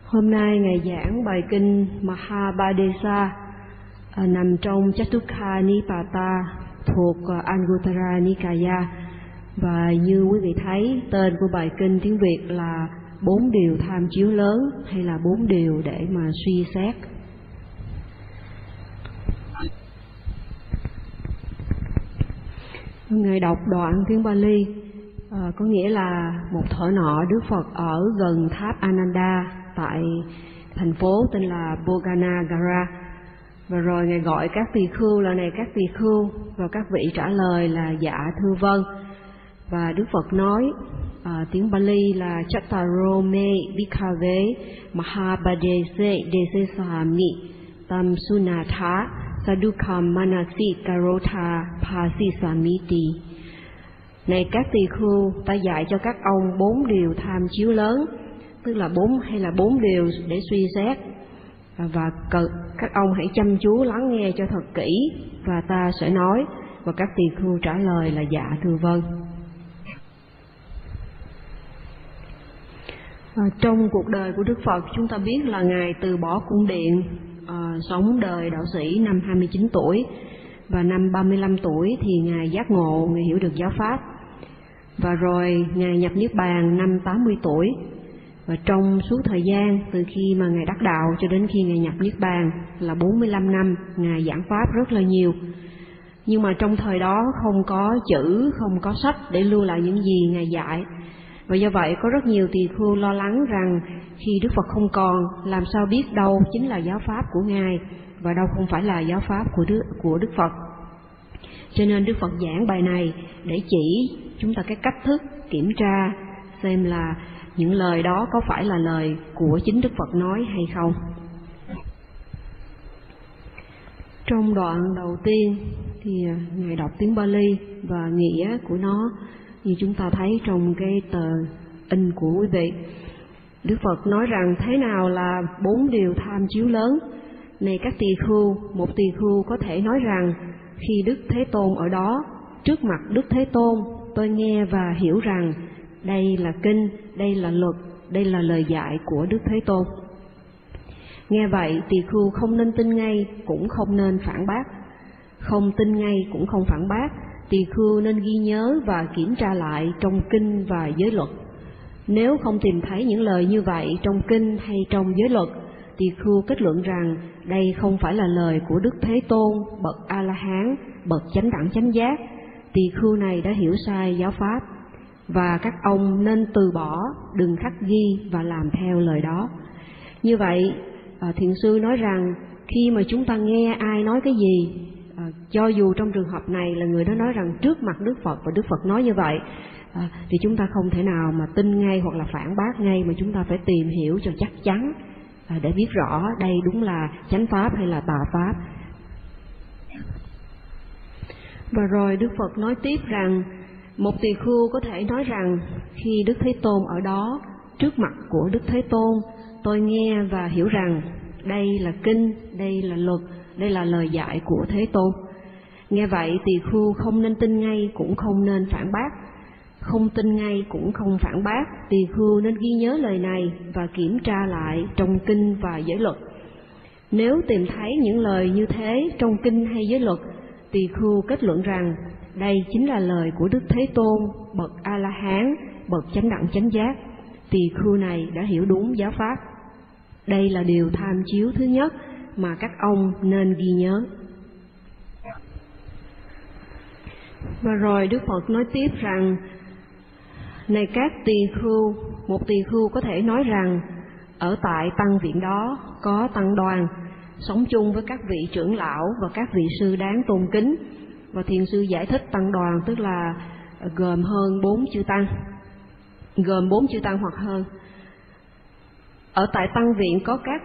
Hôm nay Ngài giảng bài kinh Mahabhadesa nằm trong Chatukka Nipata thuộc Anguttara Nikaya. Và như quý vị thấy, tên của bài kinh tiếng Việt là 4 điều tham chiếu lớn hay là 4 điều để mà suy xét. Ngài đọc đoạn tiếng Pali có nghĩa là một thuở nọ Đức Phật ở gần tháp Ananda tại thành phố tên là Boganagara, và rồi Ngài gọi các tỳ khưu là này các tỳ khưu, và các vị trả lời là dạ thưa vâng. Và Đức Phật nói tiếng Pali là Chattarome Bhikkave Mahabhadese Desesami Tam Sunatha Sadukam Manasi Karotha Phasisamiti. Này các tỳ khưu, ta dạy cho các ông 4 điều tham chiếu lớn, tức là 4 điều để suy xét, và các ông hãy chăm chú lắng nghe cho thật kỹ, và ta sẽ nói. Và các tỳ khưu trả lời là dạ thưa vâng. Trong cuộc đời của Đức Phật, chúng ta biết là Ngài từ bỏ cung điện, sống đời đạo sĩ năm 29 tuổi, và năm 35 tuổi thì Ngài giác ngộ, Ngài hiểu được giáo pháp. Và rồi Ngài nhập Niết Bàn năm 80 tuổi. Và trong suốt thời gian từ khi mà Ngài đắc đạo cho đến khi Ngài nhập Niết Bàn là 45 năm, Ngài giảng pháp rất là nhiều. Nhưng mà trong thời đó không có chữ, không có sách để lưu lại những gì Ngài dạy. Và do vậy có rất nhiều tỳ khưu lo lắng rằng khi Đức Phật không còn, làm sao biết đâu chính là giáo pháp của Ngài và đâu không phải là giáo pháp của Đức Phật. Cho nên Đức Phật giảng bài này để chỉ chúng ta cái cách thức kiểm tra xem là những lời đó có phải là lời của chính Đức Phật nói hay không. Trong đoạn đầu tiên thì Ngài đọc tiếng Pali và nghĩa của nó như chúng ta thấy trong cái tờ in của quý vị. Đức Phật nói rằng thế nào là 4 điều tham chiếu lớn. Này các tỳ khưu, một tỳ khưu có thể nói rằng khi Đức Thế Tôn ở đó, trước mặt Đức Thế Tôn, tôi nghe và hiểu rằng đây là kinh, đây là luật, đây là lời dạy của Đức Thế Tôn. Nghe vậy, tỳ khưu không nên tin ngay, cũng không nên phản bác. Không tin ngay cũng không phản bác, tỳ khưu nên ghi nhớ và kiểm tra lại trong kinh và giới luật. Nếu không tìm thấy những lời như vậy trong kinh hay trong giới luật, tỳ khưu kết luận rằng đây không phải là lời của Đức Thế Tôn, bậc A-la-hán, bậc chánh đẳng chánh giác. Tỳ khưu này đã hiểu sai giáo pháp, và các ông nên từ bỏ, đừng khắc ghi và làm theo lời đó. Như vậy, thiền sư nói rằng khi mà chúng ta nghe ai nói cái gì, cho dù trong trường hợp này là người đó nói rằng trước mặt Đức Phật và Đức Phật nói như vậy, thì chúng ta không thể nào mà tin ngay hoặc là phản bác ngay, mà chúng ta phải tìm hiểu cho chắc chắn để biết rõ đây đúng là chánh pháp hay là tà pháp. Và rồi Đức Phật nói tiếp rằng một tỳ khưu có thể nói rằng khi Đức Thế Tôn ở đó, trước mặt của Đức Thế Tôn, tôi nghe và hiểu rằng đây là kinh, đây là luật, đây là lời dạy của Thế Tôn. Nghe vậy, tỳ khưu không nên tin ngay cũng không nên phản bác. Không tin ngay cũng không phản bác, tỳ khưu nên ghi nhớ lời này và kiểm tra lại trong kinh và giới luật. Nếu tìm thấy những lời như thế trong kinh hay giới luật, tỳ khưu kết luận rằng đây chính là lời của Đức Thế Tôn, bậc A-la-hán, bậc chánh đẳng chánh giác. Tỳ khưu này đã hiểu đúng giáo pháp. Đây là điều tham chiếu thứ nhất mà các ông nên ghi nhớ. Và rồi Đức Phật nói tiếp rằng này các tỳ khưu, một tỳ khưu có thể nói rằng ở tại tăng viện đó có tăng đoàn, sống chung với các vị trưởng lão và các vị sư đáng tôn kính. Và thiền sư giải thích tăng đoàn tức là gồm hơn 4 chư tăng, gồm 4 chư tăng hoặc hơn. Ở tại tăng viện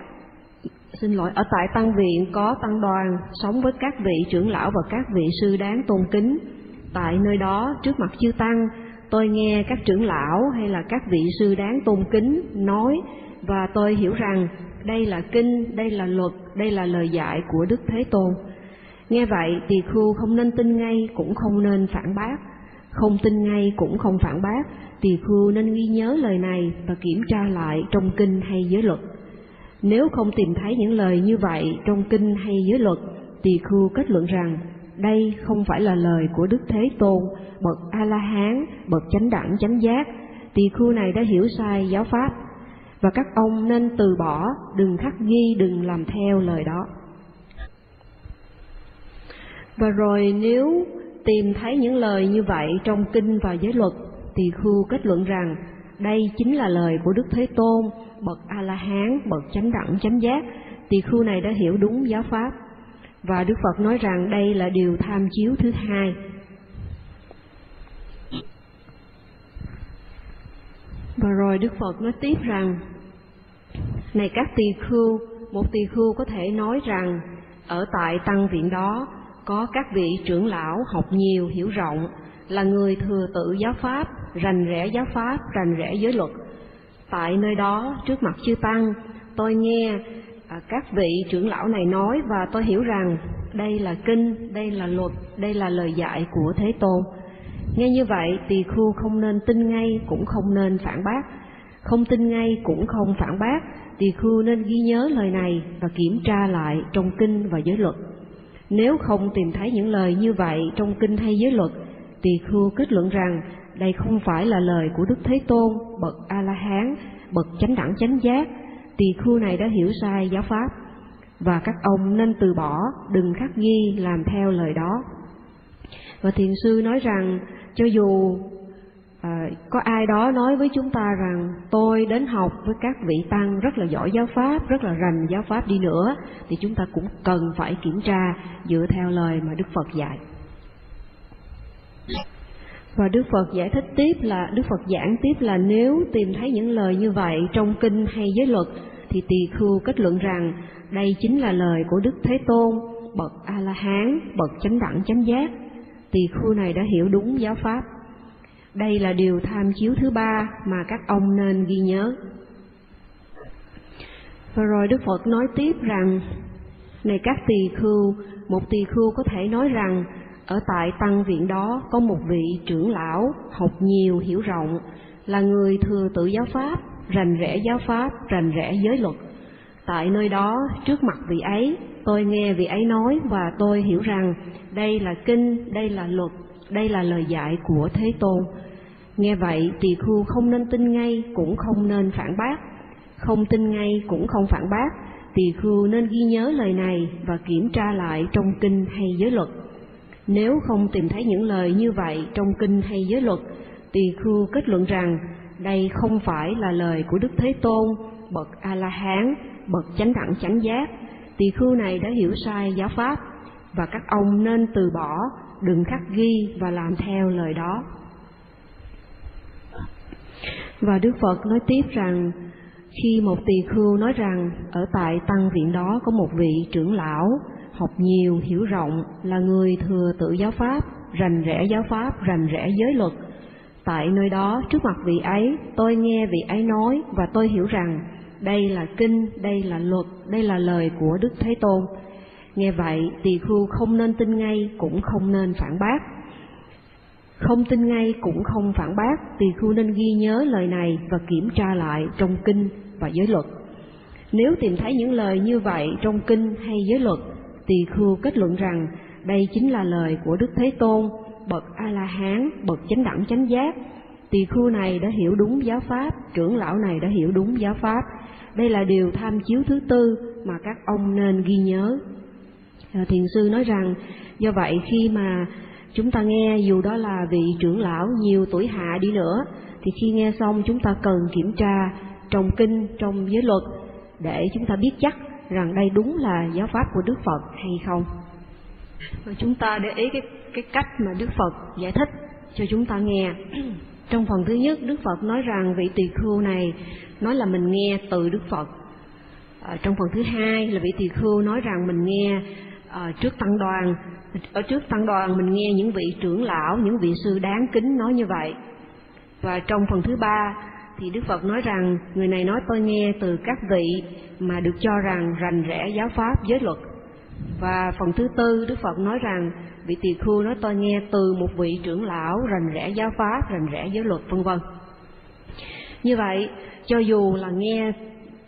ở tại tăng viện có tăng đoàn, sống với các vị trưởng lão và các vị sư đáng tôn kính. Tại nơi đó, trước mặt chư tăng, tôi nghe các trưởng lão hay là các vị sư đáng tôn kính nói, và tôi hiểu rằng đây là kinh, đây là luật, đây là lời dạy của Đức Thế Tôn. Nghe vậy, tỳ khưu không nên tin ngay cũng không nên phản bác. Không tin ngay cũng không phản bác, tỳ khưu nên ghi nhớ lời này và kiểm tra lại trong kinh hay giới luật. Nếu không tìm thấy những lời như vậy trong kinh hay giới luật, tỳ khưu kết luận rằng đây không phải là lời của Đức Thế Tôn, bậc A-la-hán, bậc chánh đẳng chánh giác. Tỳ khưu này đã hiểu sai giáo pháp, và các ông nên từ bỏ, đừng khắc ghi, đừng làm theo lời đó. Và rồi nếu tìm thấy những lời như vậy trong kinh và giới luật, tỳ khưu kết luận rằng đây chính là lời của Đức Thế Tôn, bậc A-la-hán, bậc chánh đẳng chánh giác. Tỳ khưu này đã hiểu đúng giáo pháp, và Đức Phật nói rằng đây là điều tham chiếu thứ hai. Và rồi Đức Phật nói tiếp rằng, này các tỳ khưu, một tỳ khưu có thể nói rằng ở tại tăng viện đó có các vị trưởng lão học nhiều hiểu rộng, là người thừa tự giáo pháp, rành rẽ giáo pháp, rành rẽ giới luật. Tại nơi đó trước mặt chư tăng, tôi nghe các vị trưởng lão này nói, và tôi hiểu rằng đây là kinh, đây là luật, đây là lời dạy của Thế Tôn. Nghe như vậy, tỳ khưu không nên tin ngay, cũng không nên phản bác. Không tin ngay cũng không phản bác, tỳ khưu nên ghi nhớ lời này và kiểm tra lại trong kinh và giới luật. Nếu không tìm thấy những lời như vậy trong kinh hay giới luật, tỳ khưu kết luận rằng đây không phải là lời của Đức Thế Tôn, bậc A-la-hán, bậc chánh đẳng chánh giác. Tỳ khưu này đã hiểu sai giáo pháp, và các ông nên từ bỏ, đừng khắc ghi, làm theo lời đó. Và thiền sư nói rằng cho dù có ai đó nói với chúng ta rằng tôi đến học với các vị tăng rất là giỏi giáo pháp, rất là rành giáo pháp đi nữa, thì chúng ta cũng cần phải kiểm tra dựa theo lời mà Đức Phật dạy. Và Đức Phật giải thích tiếp là, Đức Phật giảng tiếp là nếu tìm thấy những lời như vậy trong kinh hay giới luật, thì tỳ khưu kết luận rằng đây chính là lời của Đức Thế Tôn, bậc A-la-hán, bậc chánh đẳng chánh giác. Tỳ khưu này đã hiểu đúng giáo pháp. Đây là điều tham chiếu thứ ba mà các ông nên ghi nhớ. Và rồi Đức Phật nói tiếp rằng, này các tỳ khưu, một tỳ khưu có thể nói rằng ở tại tăng viện đó có một vị trưởng lão học nhiều hiểu rộng, là người thừa tự giáo pháp, rành rẽ giáo pháp, rành rẽ giới luật. Tại nơi đó trước mặt vị ấy, tôi nghe vị ấy nói, và tôi hiểu rằng đây là kinh, đây là luật, đây là lời dạy của Thế Tôn. Nghe vậy, tỳ khưu không nên tin ngay, cũng không nên phản bác. Không tin ngay cũng không phản bác, tỳ khưu nên ghi nhớ lời này và kiểm tra lại trong kinh hay giới luật. Nếu không tìm thấy những lời như vậy trong kinh hay giới luật, tỳ khưu kết luận rằng đây không phải là lời của Đức Thế Tôn, bậc A-la-hán, bậc chánh đẳng chánh giác. Tỳ khưu này đã hiểu sai giáo pháp, và các ông nên từ bỏ, đừng khắc ghi và làm theo lời đó. Và Đức Phật nói tiếp rằng, khi một tỳ khưu nói rằng ở tại tăng viện đó có một vị trưởng lão học nhiều hiểu rộng, là người thừa tự giáo pháp, rành rẽ giáo pháp, rành rẽ giới luật. Tại nơi đó trước mặt vị ấy, tôi nghe vị ấy nói, và tôi hiểu rằng đây là kinh, đây là luật, đây là lời của Đức Thế Tôn. Nghe vậy, tỳ khưu không nên tin ngay, cũng không nên phản bác. Không tin ngay cũng không phản bác, tỳ khưu nên ghi nhớ lời này và kiểm tra lại trong kinh và giới luật. Nếu tìm thấy những lời như vậy trong kinh hay giới luật, tỳ khưu kết luận rằng đây chính là lời của Đức Thế Tôn, bậc A-la-hán, bậc chánh đẳng chánh giác. Tỳ khưu này đã hiểu đúng giáo pháp, trưởng lão này đã hiểu đúng giáo pháp. Đây là điều tham chiếu thứ tư mà các ông nên ghi nhớ. Thiền sư nói rằng, do vậy khi mà chúng ta nghe, dù đó là vị trưởng lão nhiều tuổi hạ đi nữa, thì khi nghe xong chúng ta cần kiểm tra trong kinh, trong giới luật, để chúng ta biết chắc rằng đây đúng là giáo pháp của Đức Phật hay không. Và chúng ta để ý cái cách mà Đức Phật giải thích cho chúng ta nghe. Trong phần thứ nhất, Đức Phật nói rằng vị tỳ khưu này nói là mình nghe từ Đức Phật. Trong phần thứ hai là vị tỳ khưu nói rằng mình nghe trước tăng đoàn. Ở trước tăng đoàn mình nghe những vị trưởng lão, những vị sư đáng kính nói như vậy. Và trong phần thứ ba thì Đức Phật nói rằng người này nói tôi nghe từ các vị mà được cho rằng rành rẽ giáo pháp, giới luật. Và phần thứ tư, Đức Phật nói rằng vị tỳ khưu nói tôi nghe từ một vị trưởng lão rành rẽ giáo pháp, rành rẽ giới luật, vân vân. Như vậy, cho dù là nghe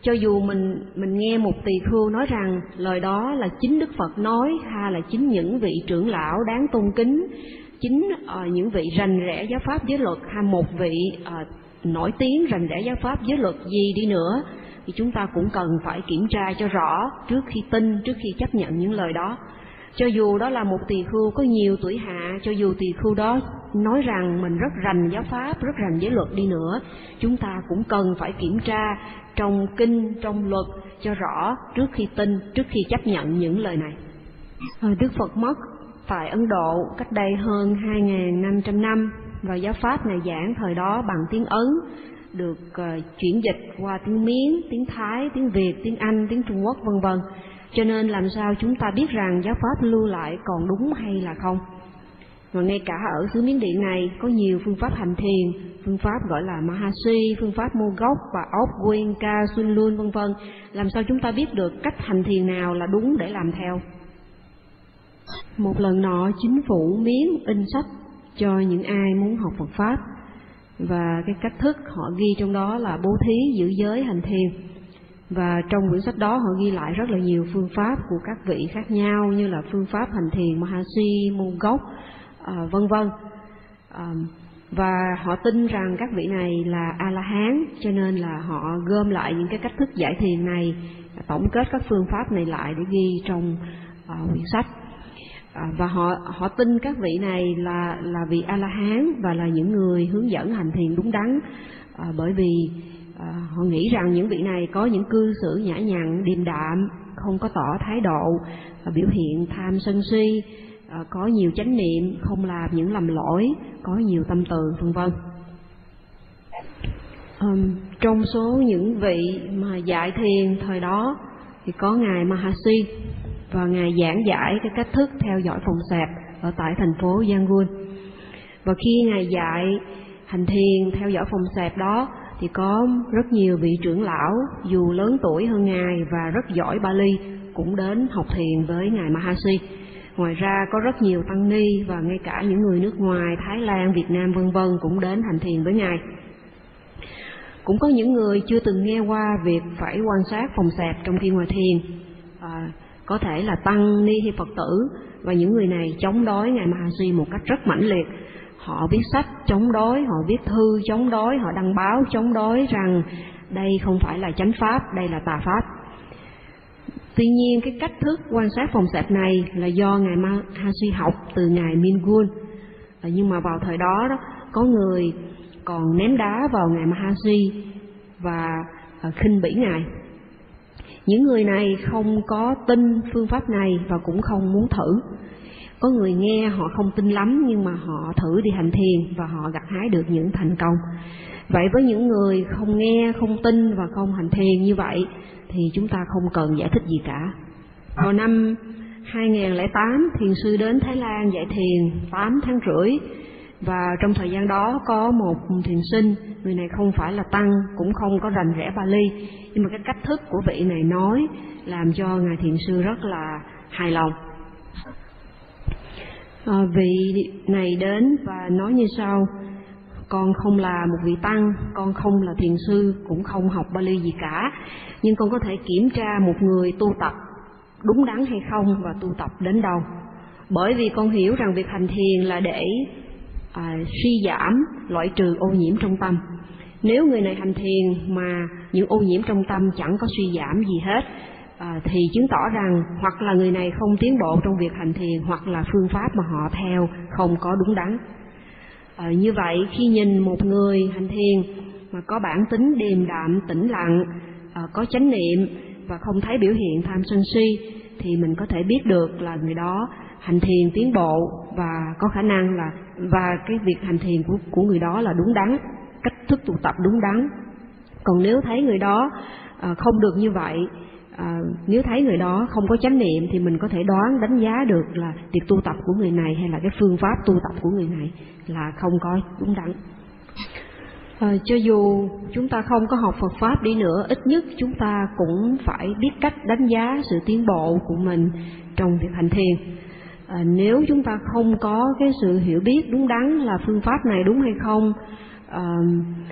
cho dù mình nghe một tỳ khưu nói rằng lời đó là chính Đức Phật nói, hay là chính những vị trưởng lão đáng tôn kính, chính những vị rành rẽ giáo pháp giới luật, hay một vị nổi tiếng rành rẽ giáo pháp giới luật gì đi nữa, thì chúng ta cũng cần phải kiểm tra cho rõ trước khi tin, trước khi chấp nhận những lời đó. Cho dù đó là một tỳ khưu có nhiều tuổi hạ, cho dù tỳ khưu đó nói rằng mình rất rành giáo pháp, rất rành giới luật đi nữa, chúng ta cũng cần phải kiểm tra trong kinh, trong luật cho rõ trước khi tin, trước khi chấp nhận những lời này. Đức Phật mất tại Ấn Độ cách đây hơn 2.500 năm, và giáo pháp Ngài giảng thời đó bằng tiếng Ấn, được chuyển dịch qua tiếng Miến, tiếng Thái, tiếng Việt, tiếng Anh, tiếng Trung Quốc vân vân. Cho nên làm sao chúng ta biết rằng giáo pháp lưu lại còn đúng hay là không? Và ngay cả ở xứ Miến Điện này có nhiều phương pháp hành thiền, phương pháp gọi là Mahasi, phương pháp Mô Gốc và Ốc Goenka, Sun Lun vân vân. Làm sao chúng ta biết được cách hành thiền nào là đúng để làm theo? Một lần nọ, chính phủ Miến in sách cho những ai muốn học Phật pháp, và cái cách thức họ ghi trong đó là bố thí, giữ giới, hành thiền. Và trong quyển sách đó họ ghi lại rất là nhiều phương pháp của các vị khác nhau, như là phương pháp hành thiền Mahasi, Mô Gốc, vân vân. Và họ tin rằng các vị này là A-la-hán, cho nên là họ gom lại những cái cách thức giải thiền này, tổng kết các phương pháp này lại để ghi trong quyển sách. Và họ tin các vị này là vị A-la-hán và là những người hướng dẫn hành thiền đúng đắn, bởi vì họ nghĩ rằng những vị này có những cư xử nhã nhặn, điềm đạm, không có tỏ thái độ biểu hiện tham sân si, có nhiều chánh niệm, không làm những lầm lỗi, có nhiều tâm từ vân vân. Trong số những vị mà dạy thiền thời đó thì có ngài Mahasi, và ngài giảng giải cái cách thức theo dõi phòng xẹp ở tại thành phố Yangon. Và khi ngài dạy hành thiền theo dõi phòng xẹp đó thì có rất nhiều vị trưởng lão dù lớn tuổi hơn ngài và rất giỏi Bali cũng đến học thiền với ngài Mahasi. Ngoài ra có rất nhiều tăng ni và ngay cả những người nước ngoài, Thái Lan, Việt Nam vân vân cũng đến hành thiền với ngài. Cũng có những người chưa từng nghe qua việc phải quan sát phòng xẹp trong khi ngồi thiền, có thể là tăng ni hay Phật tử, và những người này chống đối ngài Mahasi một cách rất mãnh liệt. Họ viết sách chống đối, họ viết thư chống đối, họ đăng báo chống đối rằng đây không phải là chánh pháp, đây là tà pháp. Tuy nhiên cái cách thức quan sát phòng xẹp này là do ngài Mahasi học từ ngài Mingun, nhưng mà vào thời đó có người còn ném đá vào ngài Mahasi và khinh bỉ ngài. Những người này không có tin phương pháp này và cũng không muốn thử. Có người nghe họ không tin lắm, nhưng mà họ thử đi hành thiền và họ gặt hái được những thành công. Vậy với những người không nghe, không tin và không hành thiền như vậy thì chúng ta không cần giải thích gì cả. Vào năm 2008, thiền sư đến Thái Lan dạy thiền 8 tháng rưỡi, và trong thời gian đó có một thiền sinh, người này không phải là tăng, cũng không có rành rẽ Bali, nhưng mà cái cách thức của vị này nói làm cho ngài thiền sư rất là hài lòng. Vị này đến và nói như sau: con không là một vị tăng, con không là thiền sư, cũng không học Bali gì cả, nhưng con có thể kiểm tra một người tu tập đúng đắn hay không và tu tập đến đâu. Bởi vì con hiểu rằng việc hành thiền là để suy giảm, loại trừ ô nhiễm trong tâm. Nếu người này hành thiền mà những ô nhiễm trong tâm chẳng có suy giảm gì hết, thì chứng tỏ rằng hoặc là người này không tiến bộ trong việc hành thiền, hoặc là phương pháp mà họ theo không có đúng đắn. Như vậy khi nhìn một người hành thiền mà có bản tính điềm đạm, tĩnh lặng, có chánh niệm và không thấy biểu hiện tham sân si, thì mình có thể biết được là người đó hành thiền tiến bộ và có khả năng là, và cái việc hành thiền của người đó là đúng đắn, cách thức tu tập đúng đắn. Còn nếu thấy người đó không được như vậy, nếu thấy người đó không có chánh niệm, thì mình có thể đoán, đánh giá được là việc tu tập của người này hay là cái phương pháp tu tập của người này là không có đúng đắn. Cho dù chúng ta không có học Phật pháp đi nữa, ít nhất chúng ta cũng phải biết cách đánh giá sự tiến bộ của mình trong việc hành thiền. Nếu chúng ta không có cái sự hiểu biết đúng đắn là phương pháp này đúng hay không,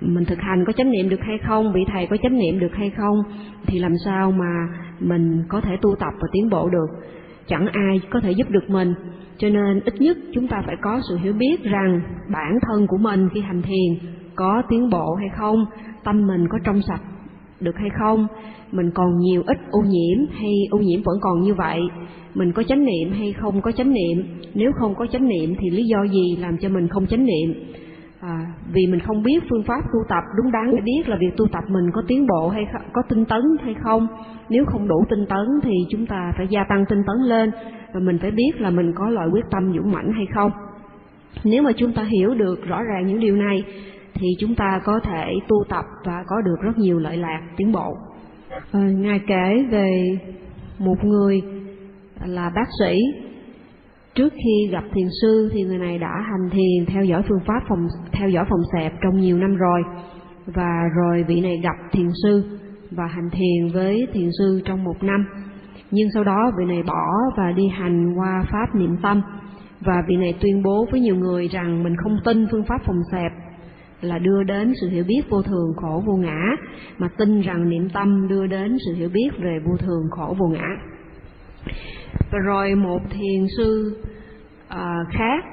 mình thực hành có chánh niệm được hay không, vị thầy có chánh niệm được hay không, thì làm sao mà mình có thể tu tập và tiến bộ được. Chẳng ai có thể giúp được mình, cho nên ít nhất chúng ta phải có sự hiểu biết rằng bản thân của mình khi hành thiền có tiến bộ hay không, tâm mình có trong sạch được hay không, mình còn nhiều ít ô nhiễm hay ô nhiễm vẫn còn như vậy, mình có chánh niệm hay không có chánh niệm. Nếu không có chánh niệm thì lý do gì làm cho mình không chánh niệm? Vì mình không biết phương pháp tu tập đúng đắn để biết là việc tu tập mình có tiến bộ hay có tinh tấn hay không. Nếu không đủ tinh tấn thì chúng ta phải gia tăng tinh tấn lên, và mình phải biết là mình có loại quyết tâm dũng mãnh hay không. Nếu mà chúng ta hiểu được rõ ràng những điều này thì chúng ta có thể tu tập và có được rất nhiều lợi lạc tiến bộ. Ngài kể về một người là bác sĩ. Trước khi gặp thiền sư thì người này đã hành thiền theo dõi phương pháp theo dõi phòng xẹp trong nhiều năm rồi, và rồi vị này gặp thiền sư và hành thiền với thiền sư trong 1 năm. Nhưng sau đó vị này bỏ và đi hành qua pháp niệm tâm, và vị này tuyên bố với nhiều người rằng mình không tin phương pháp phòng xẹp là đưa đến sự hiểu biết vô thường khổ vô ngã, mà tin rằng niệm tâm đưa đến sự hiểu biết về vô thường khổ vô ngã. Và rồi một thiền sư khác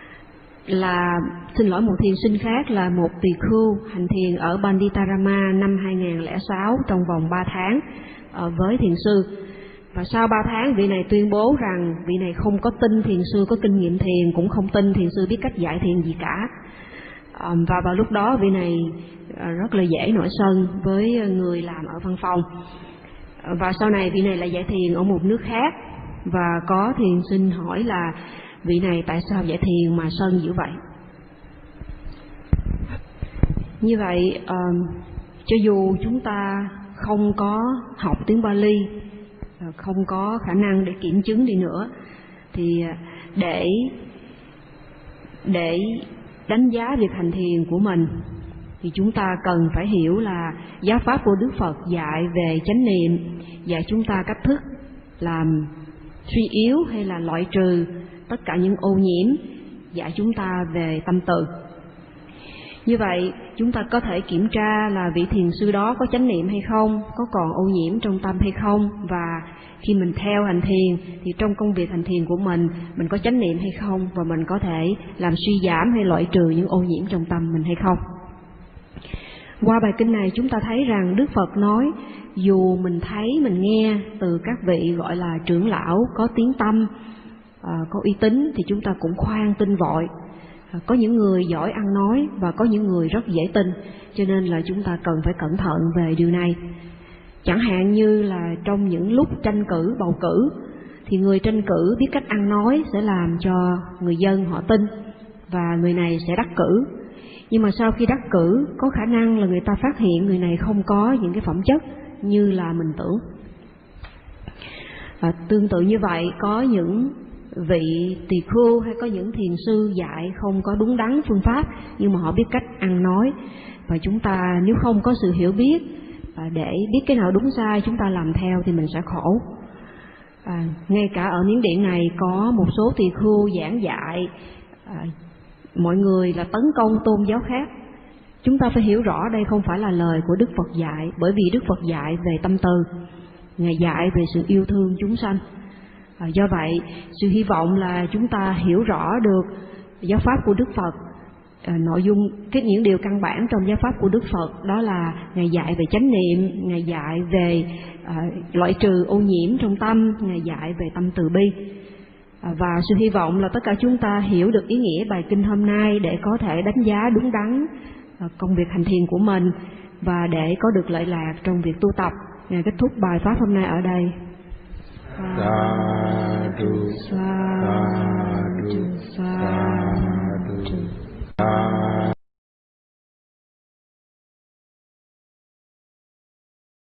một thiền sinh khác là một tỳ khưu hành thiền ở Banditarama năm 2006 trong vòng 3 tháng với thiền sư. Và sau 3 tháng vị này tuyên bố rằng vị này không có tin thiền sư có kinh nghiệm thiền, cũng không tin thiền sư biết cách dạy thiền gì cả. Và vào lúc đó vị này rất là dễ nổi sân với người làm ở văn phòng. Và sau này vị này lại dạy thiền ở một nước khác, và có thiền sinh hỏi là vị này tại sao dạy thiền mà sân dữ vậy. Như vậy cho dù chúng ta không có học tiếng Pali, không có khả năng để kiểm chứng đi nữa, thì để đánh giá việc hành thiền của mình thì chúng ta cần phải hiểu là giáo pháp của Đức Phật dạy về chánh niệm, dạy chúng ta cách thức làm suy yếu hay là loại trừ tất cả những ô nhiễm, dạy chúng ta về tâm từ. Như vậy chúng ta có thể kiểm tra là vị thiền sư đó có chánh niệm hay không, có còn ô nhiễm trong tâm hay không, và khi mình theo hành thiền thì trong công việc hành thiền của mình có chánh niệm hay không, và mình có thể làm suy giảm hay loại trừ những ô nhiễm trong tâm mình hay không. Qua bài kinh này chúng ta thấy rằng Đức Phật nói dù mình thấy, mình nghe từ các vị gọi là trưởng lão có tiếng tăm, có uy tín, thì chúng ta cũng khoan tin vội. Có những người giỏi ăn nói và có những người rất dễ tin, cho nên là chúng ta cần phải cẩn thận về điều này. Chẳng hạn như là trong những lúc tranh cử, bầu cử, thì người tranh cử biết cách ăn nói sẽ làm cho người dân họ tin, và người này sẽ đắc cử. Nhưng mà sau khi đắc cử, có khả năng là người ta phát hiện người này không có những cái phẩm chất như là mình tưởng. Tương tự như vậy, có những vị tỳ khưu hay có những thiền sư dạy không có đúng đắn phương pháp, nhưng mà họ biết cách ăn nói. Và chúng ta nếu không có sự hiểu biết để biết cái nào đúng sai, chúng ta làm theo thì mình sẽ khổ. Ngay cả ở Miến Điện này có một số tỳ khưu giảng dạy mọi người là tấn công tôn giáo khác. Chúng ta phải hiểu rõ đây không phải là lời của Đức Phật dạy, bởi vì Đức Phật dạy về tâm từ, Ngài dạy về sự yêu thương chúng sanh. Do vậy, sự hy vọng là chúng ta hiểu rõ được giáo pháp của Đức Phật. Nội dung, những điều căn bản trong giáo pháp của Đức Phật đó là Ngài dạy về chánh niệm, Ngài dạy về loại trừ ô nhiễm trong tâm, Ngài dạy về tâm từ bi. Và sự hy vọng là tất cả chúng ta hiểu được ý nghĩa bài kinh hôm nay để có thể đánh giá đúng đắn công việc hành thiền của mình và để có được lợi lạc trong việc tu tập. Ngài kết thúc bài pháp hôm nay ở đây. Sadhu, sadhu.